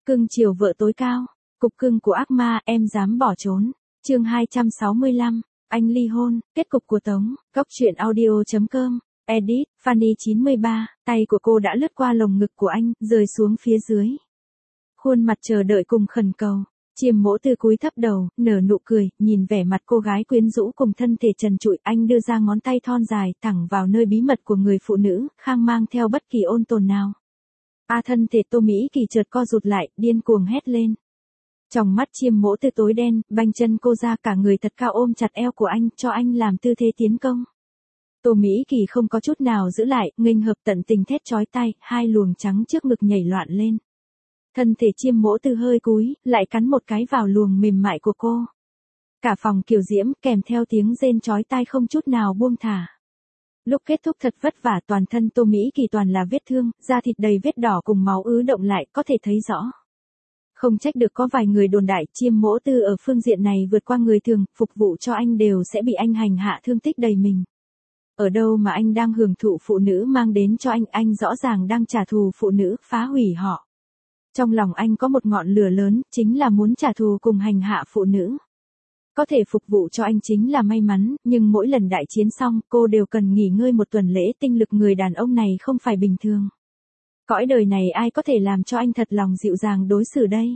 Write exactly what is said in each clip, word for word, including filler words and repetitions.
Cưng chiều vợ tối cao. Cục cưng của ác ma, em dám bỏ trốn. Chương hai trăm sáu mươi lăm. Anh ly hôn, kết cục của Tống. Góc truyện audio chấm com. Edit, Fanny chín mươi ba. Tay của cô đã lướt qua lồng ngực của anh, rơi xuống phía dưới. Khuôn mặt chờ đợi cùng khẩn cầu. Chiêm Mỗ Tư cúi thấp đầu, nở nụ cười, nhìn vẻ mặt cô gái quyến rũ cùng thân thể trần trụi, anh đưa ra ngón tay thon dài, thẳng vào nơi bí mật của người phụ nữ, khang mang theo bất kỳ ôn tồn nào. A thân thể Tô Mỹ Kỳ chợt co rụt lại, điên cuồng hét lên. Trong mắt Chiêm Mỗ Tư tối đen, banh chân cô ra, cả người thật cao ôm chặt eo của anh, cho anh làm tư thế tiến công. Tô Mỹ Kỳ không có chút nào giữ lại, nghênh hợp tận tình thét chói tai, hai luồng trắng trước ngực nhảy loạn lên. Thân thể Chiêm Mỗ Tư hơi cúi, lại cắn một cái vào luồng mềm mại của cô. Cả phòng kiều diễm, kèm theo tiếng rên chói tai không chút nào buông thả. Lúc kết thúc thật vất vả, toàn thân Tô Mỹ Kỳ toàn là vết thương, da thịt đầy vết đỏ cùng máu ứ động lại, có thể thấy rõ. Không trách được có vài người đồn đại, Chiêm Mỗ Tư ở phương diện này vượt qua người thường, phục vụ cho anh đều sẽ bị anh hành hạ thương tích đầy mình. Ở đâu mà anh đang hưởng thụ phụ nữ mang đến cho anh, anh rõ ràng đang trả thù phụ nữ, phá hủy họ. Trong lòng anh có một ngọn lửa lớn, chính là muốn trả thù cùng hành hạ phụ nữ. Có thể phục vụ cho anh chính là may mắn, nhưng mỗi lần đại chiến xong, cô đều cần nghỉ ngơi một tuần lễ, tinh lực người đàn ông này không phải bình thường. Cõi đời này ai có thể làm cho anh thật lòng dịu dàng đối xử đây?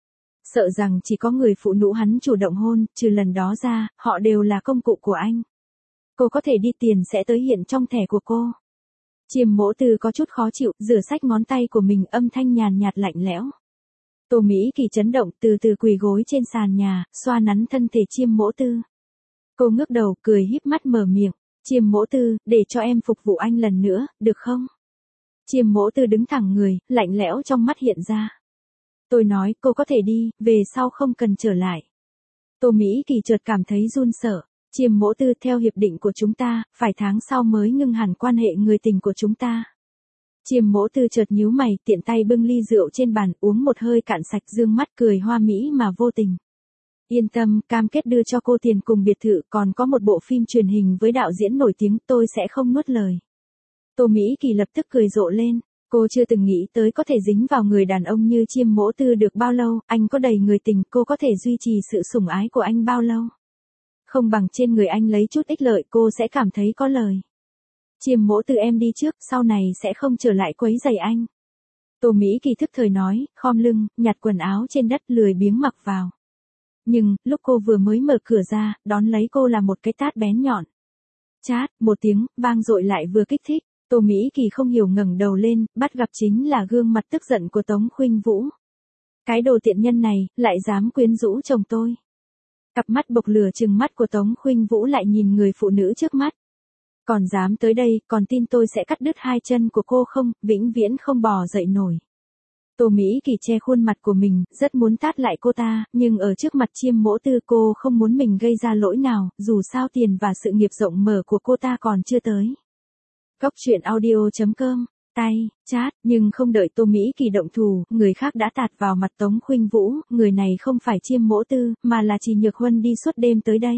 Sợ rằng chỉ có người phụ nữ hắn chủ động hôn, trừ lần đó ra, họ đều là công cụ của anh. Cô có thể đi, tiền sẽ tới hiện trong thẻ của cô. Chiêm Mỗ Tư có chút khó chịu, rửa sạch ngón tay của mình, âm thanh nhàn nhạt lạnh lẽo. Tô Mỹ Kỳ chấn động, từ từ quỳ gối trên sàn nhà, xoa nắn thân thể Chiêm Mỗ Tư. Cô ngước đầu, cười híp mắt mở miệng. Chiêm Mỗ Tư, để cho em phục vụ anh lần nữa, được không? Chiêm Mỗ Tư đứng thẳng người, lạnh lẽo trong mắt hiện ra. Tôi nói, cô có thể đi, về sau không cần trở lại. Tô Mỹ Kỳ chợt cảm thấy run sợ. Chiêm Mỗ Tư, theo hiệp định của chúng ta, phải tháng sau mới ngưng hẳn quan hệ người tình của chúng ta. Chiêm Mỗ Tư chợt nhíu mày, tiện tay bưng ly rượu trên bàn, uống một hơi cạn sạch, dương mắt cười hoa mỹ mà vô tình. Yên tâm, cam kết đưa cho cô tiền cùng biệt thự, còn có một bộ phim truyền hình với đạo diễn nổi tiếng, tôi sẽ không nuốt lời. Tô Mỹ Kỳ lập tức cười rộ lên, cô chưa từng nghĩ tới có thể dính vào người đàn ông như Chiêm Mỗ Tư được bao lâu, anh có đầy người tình, cô có thể duy trì sự sủng ái của anh bao lâu. Không bằng trên người anh lấy chút ích lợi, cô sẽ cảm thấy có lời. Chiêm Mỗ Tư, em đi trước, sau này sẽ không trở lại quấy rầy anh. Tô Mỹ Kỳ thức thời nói, khom lưng, nhặt quần áo trên đất, lười biếng mặc vào. Nhưng, lúc cô vừa mới mở cửa ra, đón lấy cô là một cái tát bén nhọn. Chát, một tiếng, vang dội lại vừa kích thích. Tô Mỹ Kỳ không hiểu ngẩng đầu lên, bắt gặp chính là gương mặt tức giận của Tống Khuynh Vũ. Cái đồ tiện nhân này, lại dám quyến rũ chồng tôi. Cặp mắt bộc lửa trừng mắt của Tống Khuynh Vũ lại nhìn người phụ nữ trước mắt. Còn dám tới đây, còn tin tôi sẽ cắt đứt hai chân của cô không, vĩnh viễn không bò dậy nổi. Tô Mỹ Kỳ che khuôn mặt của mình, rất muốn tát lại cô ta, nhưng ở trước mặt Chiêm Mỗ Tư cô không muốn mình gây ra lỗi nào, dù sao tiền và sự nghiệp rộng mở của cô ta còn chưa tới. Góc truyện audio chấm com. Tay, chát, nhưng không đợi Tô Mỹ Kỳ động thủ, người khác đã tạt vào mặt Tống Khuynh Vũ, người này không phải Chiêm Mỗ Tư, mà là Trì Nhược Huân đi suốt đêm tới đây.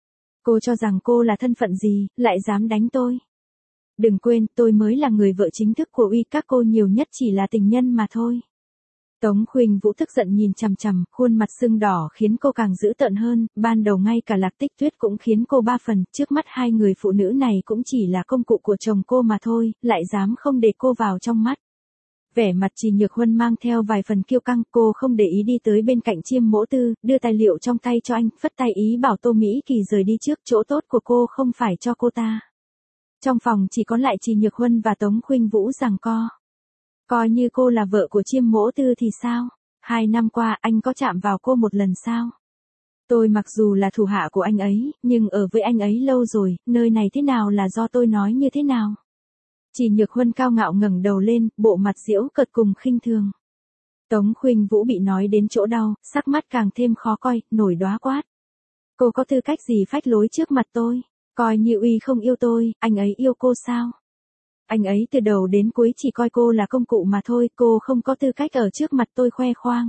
Cô cho rằng cô là thân phận gì, lại dám đánh tôi. Đừng quên, tôi mới là người vợ chính thức của Uy, các cô nhiều nhất chỉ là tình nhân mà thôi. Tống Khuynh Vũ tức giận nhìn chằm chằm, khuôn mặt sưng đỏ khiến cô càng dữ tợn hơn, ban đầu ngay cả Lạc Tích Tuyết cũng khiến cô ba phần, trước mắt hai người phụ nữ này cũng chỉ là công cụ của chồng cô mà thôi, lại dám không để cô vào trong mắt. Vẻ mặt Trì Nhược Huân mang theo vài phần kiêu căng, cô không để ý đi tới bên cạnh Chiêm Mỗ Tư, đưa tài liệu trong tay cho anh, phất tay ý bảo Tô Mỹ Kỳ rời đi trước, chỗ tốt của cô không phải cho cô ta. Trong phòng chỉ có lại Trì Nhược Huân và Tống Khuynh Vũ giằng co. Coi như cô là vợ của Chiêm Mỗ Tư thì sao? Hai năm qua anh có chạm vào cô một lần sao? Tôi mặc dù là thủ hạ của anh ấy, nhưng ở với anh ấy lâu rồi, nơi này thế nào là do tôi nói như thế nào? Trì Nhược Huân cao ngạo ngẩng đầu lên, bộ mặt giễu cợt cùng khinh thường. Tống Khuynh Vũ bị nói đến chỗ đau, sắc mắt càng thêm khó coi, nổi đóa quát. Cô có tư cách gì phách lối trước mặt tôi? Coi như Uy không yêu tôi, anh ấy yêu cô sao? Anh ấy từ đầu đến cuối chỉ coi cô là công cụ mà thôi, cô không có tư cách ở trước mặt tôi khoe khoang.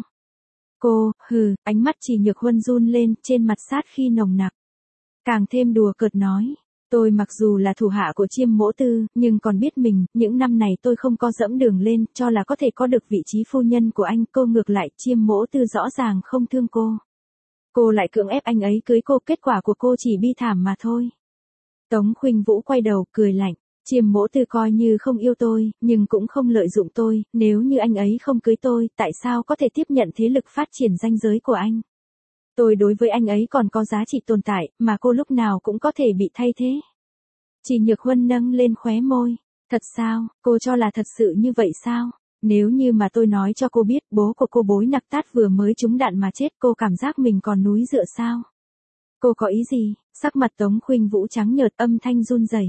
Cô, hừ, ánh mắt Trì Nhược Huân run lên, trên mặt sát khi nồng nặc. Càng thêm đùa cợt nói. Tôi mặc dù là thủ hạ của Chiêm Mỗ Tư, nhưng còn biết mình, những năm này tôi không có dẫm đường lên, cho là có thể có được vị trí phu nhân của anh. Cô ngược lại, Chiêm Mỗ Tư rõ ràng không thương cô. Cô lại cưỡng ép anh ấy cưới cô, kết quả của cô chỉ bi thảm mà thôi. Tống Khuynh Vũ quay đầu, cười lạnh. Chiêm Mỗ Tư coi như không yêu tôi, nhưng cũng không lợi dụng tôi, nếu như anh ấy không cưới tôi, tại sao có thể tiếp nhận thế lực phát triển ranh giới của anh? Tôi đối với anh ấy còn có giá trị tồn tại, mà cô lúc nào cũng có thể bị thay thế. Chỉ Nhược Huân nâng lên khóe môi. Thật sao, cô cho là thật sự như vậy sao? Nếu như mà tôi nói cho cô biết bố của cô Bối Nặc Tát vừa mới trúng đạn mà chết, cô cảm giác mình còn núi dựa sao? Cô có ý gì? Sắc mặt Tống Khuynh Vũ trắng nhợt, âm thanh run rẩy.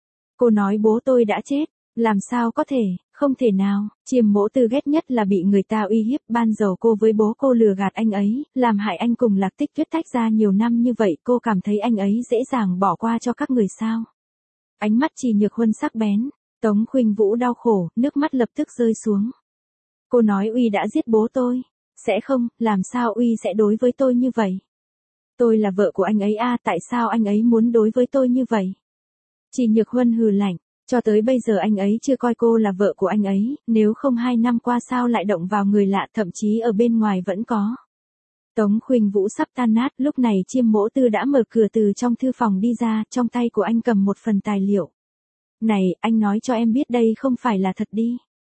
Cô nói bố tôi đã chết, làm sao có thể, không thể nào. Chiêm Mỗ Tư ghét nhất là bị người ta uy hiếp, ban đầu cô với bố cô lừa gạt anh ấy, làm hại anh cùng Lạc Tích Tuyết tách ra nhiều năm như vậy, cô cảm thấy anh ấy dễ dàng bỏ qua cho các người sao? Ánh mắt Chỉ Nhược Huân sắc bén. Tống Khuynh Vũ đau khổ, nước mắt lập tức rơi xuống. Cô nói Uy đã giết bố tôi. Sẽ không, làm sao Uy sẽ đối với tôi như vậy? Tôi là vợ của anh ấy à, tại sao anh ấy muốn đối với tôi như vậy? Chỉ Nhược Huân hừ lạnh, cho tới bây giờ anh ấy chưa coi cô là vợ của anh ấy, nếu không hai năm qua sao lại động vào người lạ, thậm chí ở bên ngoài vẫn có. Tống Khuynh Vũ sắp tan nát, lúc này Chiêm Mỗ Tư đã mở cửa từ trong thư phòng đi ra, trong tay của anh cầm một phần tài liệu. Này, anh nói cho em biết đây không phải là thật đi.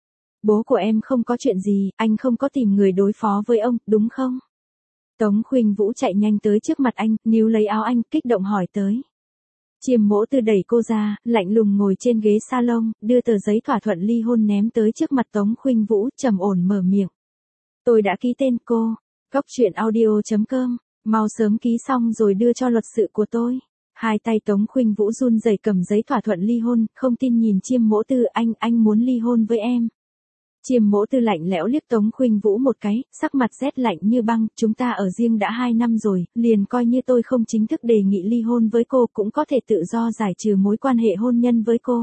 Bố của em không có chuyện gì, anh không có tìm người đối phó với ông, đúng không? Tống Khuynh Vũ chạy nhanh tới trước mặt anh, níu lấy áo anh, kích động hỏi tới. Chiêm Mỗ Tư đẩy cô ra, lạnh lùng ngồi trên ghế salon, đưa tờ giấy thỏa thuận ly hôn ném tới trước mặt Tống Khuynh Vũ, trầm ổn mở miệng. Tôi đã ký tên cô. Cóc truyện audio chấm com, mau sớm ký xong rồi đưa cho luật sự của tôi. Hai tay Tống Khuynh Vũ run rẩy cầm giấy thỏa thuận ly hôn, không tin nhìn Chiêm Mỗ Tư, anh, anh muốn ly hôn với em. Chiêm Mỗ Tư lạnh lẽo liếc Tống Khuynh Vũ một cái, sắc mặt rét lạnh như băng, chúng ta ở riêng đã hai năm rồi, liền coi như tôi không chính thức đề nghị ly hôn với cô, cũng có thể tự do giải trừ mối quan hệ hôn nhân với cô.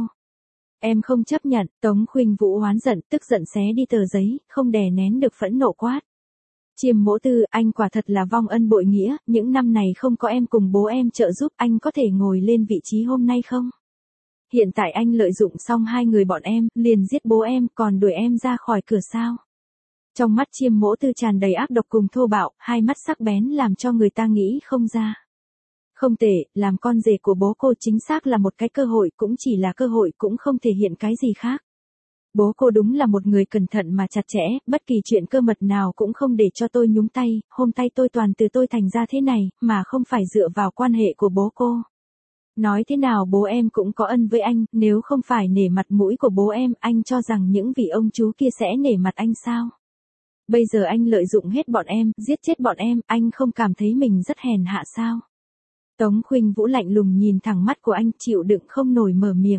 Em không chấp nhận. Tống Khuynh Vũ oán giận, tức giận xé đi tờ giấy, không đè nén được phẫn nộ quát. Chiêm Mỗ Tư, anh quả thật là vong ân bội nghĩa, những năm này không có em cùng bố em trợ giúp, anh có thể ngồi lên vị trí hôm nay không? Hiện tại anh lợi dụng xong hai người bọn em, liền giết bố em, còn đuổi em ra khỏi cửa sao? Trong mắt Chiêm Mỗ Tư tràn đầy ác độc cùng thô bạo, hai mắt sắc bén làm cho người ta nghĩ không ra. Không tệ, làm con rể của bố cô chính xác là một cái cơ hội, cũng chỉ là cơ hội, cũng không thể hiện cái gì khác. Bố cô đúng là một người cẩn thận mà chặt chẽ, bất kỳ chuyện cơ mật nào cũng không để cho tôi nhúng tay, hôm tay tôi toàn từ tôi thành ra thế này, mà không phải dựa vào quan hệ của bố cô. Nói thế nào bố em cũng có ân với anh, nếu không phải nể mặt mũi của bố em, anh cho rằng những vị ông chú kia sẽ nể mặt anh sao? Bây giờ anh lợi dụng hết bọn em, giết chết bọn em, anh không cảm thấy mình rất hèn hạ sao? Tống Khuynh Vũ lạnh lùng nhìn thẳng mắt của anh, chịu đựng không nổi mở miệng.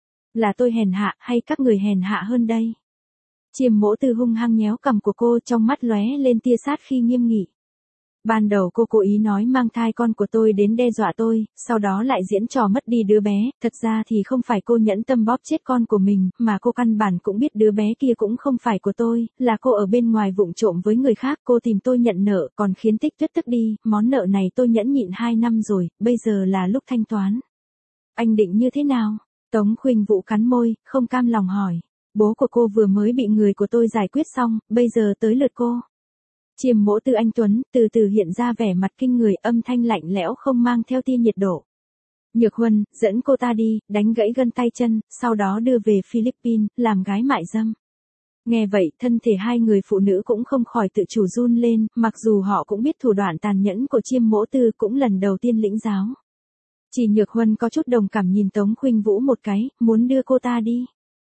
Là tôi hèn hạ, hay các người hèn hạ hơn đây? Chiêm Mỗ Tư hung hăng nhéo cằm của cô, trong mắt lóe lên tia sát khi nghiêm nghị. Ban đầu cô cố ý nói mang thai con của tôi đến đe dọa tôi, sau đó lại diễn trò mất đi đứa bé, thật ra thì không phải cô nhẫn tâm bóp chết con của mình, mà cô căn bản cũng biết đứa bé kia cũng không phải của tôi, là cô ở bên ngoài vụng trộm với người khác, cô tìm tôi nhận nợ, còn khiến Tích Tuyết tức đi, món nợ này tôi nhẫn nhịn hai năm rồi, bây giờ là lúc thanh toán. Anh định như thế nào? Tống Khuynh Vũ cắn môi, không cam lòng hỏi. Bố của cô vừa mới bị người của tôi giải quyết xong, bây giờ tới lượt cô. Chiêm Mỗ Tư anh tuấn, từ từ hiện ra vẻ mặt kinh người, âm thanh lạnh lẽo không mang theo tia nhiệt độ. Nhược Huân, dẫn cô ta đi, đánh gãy gân tay chân, sau đó đưa về Philippines, làm gái mại dâm. Nghe vậy, thân thể hai người phụ nữ cũng không khỏi tự chủ run lên, mặc dù họ cũng biết thủ đoạn tàn nhẫn của Chiêm Mỗ Tư, cũng lần đầu tiên lĩnh giáo. Chỉ Nhược Huân có chút đồng cảm nhìn Tống Khuynh Vũ một cái, muốn đưa cô ta đi.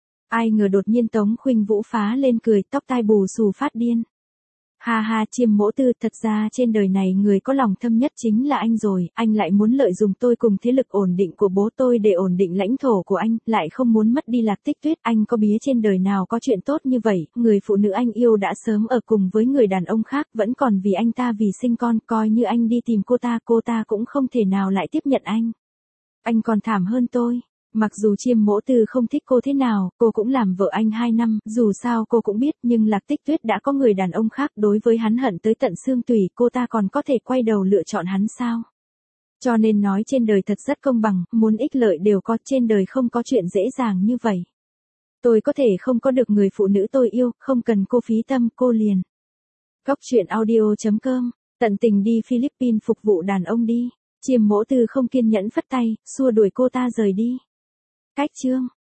Ai ngờ đột nhiên Tống Khuynh Vũ phá lên cười, tóc tai bù xù phát điên. Ha ha, Chiêm Mỗ Tư, thật ra trên đời này người có lòng thâm nhất chính là anh rồi, anh lại muốn lợi dụng tôi cùng thế lực ổn định của bố tôi để ổn định lãnh thổ của anh, lại không muốn mất đi Lạc Tích Tuyết, anh có bía trên đời nào có chuyện tốt như vậy, người phụ nữ anh yêu đã sớm ở cùng với người đàn ông khác, vẫn còn vì anh ta vì sinh con, coi như anh đi tìm cô ta, cô ta cũng không thể nào lại tiếp nhận anh. Anh còn thảm hơn tôi. Mặc dù Chiêm Mỗ Tư không thích cô thế nào, cô cũng làm vợ anh hai năm, dù sao cô cũng biết, nhưng Lạc Tích Tuyết đã có người đàn ông khác, đối với hắn hận tới tận xương tủy, cô ta còn có thể quay đầu lựa chọn hắn sao? Cho nên nói trên đời thật rất công bằng, muốn ích lợi đều có, trên đời không có chuyện dễ dàng như vậy. Tôi có thể không có được người phụ nữ tôi yêu, không cần cô phí tâm, cô liền. Góc truyện audio chấm com, tận tình đi Philippines phục vụ đàn ông đi. Chiêm Mỗ Tư không kiên nhẫn phất tay, xua đuổi cô ta rời đi. Cách chương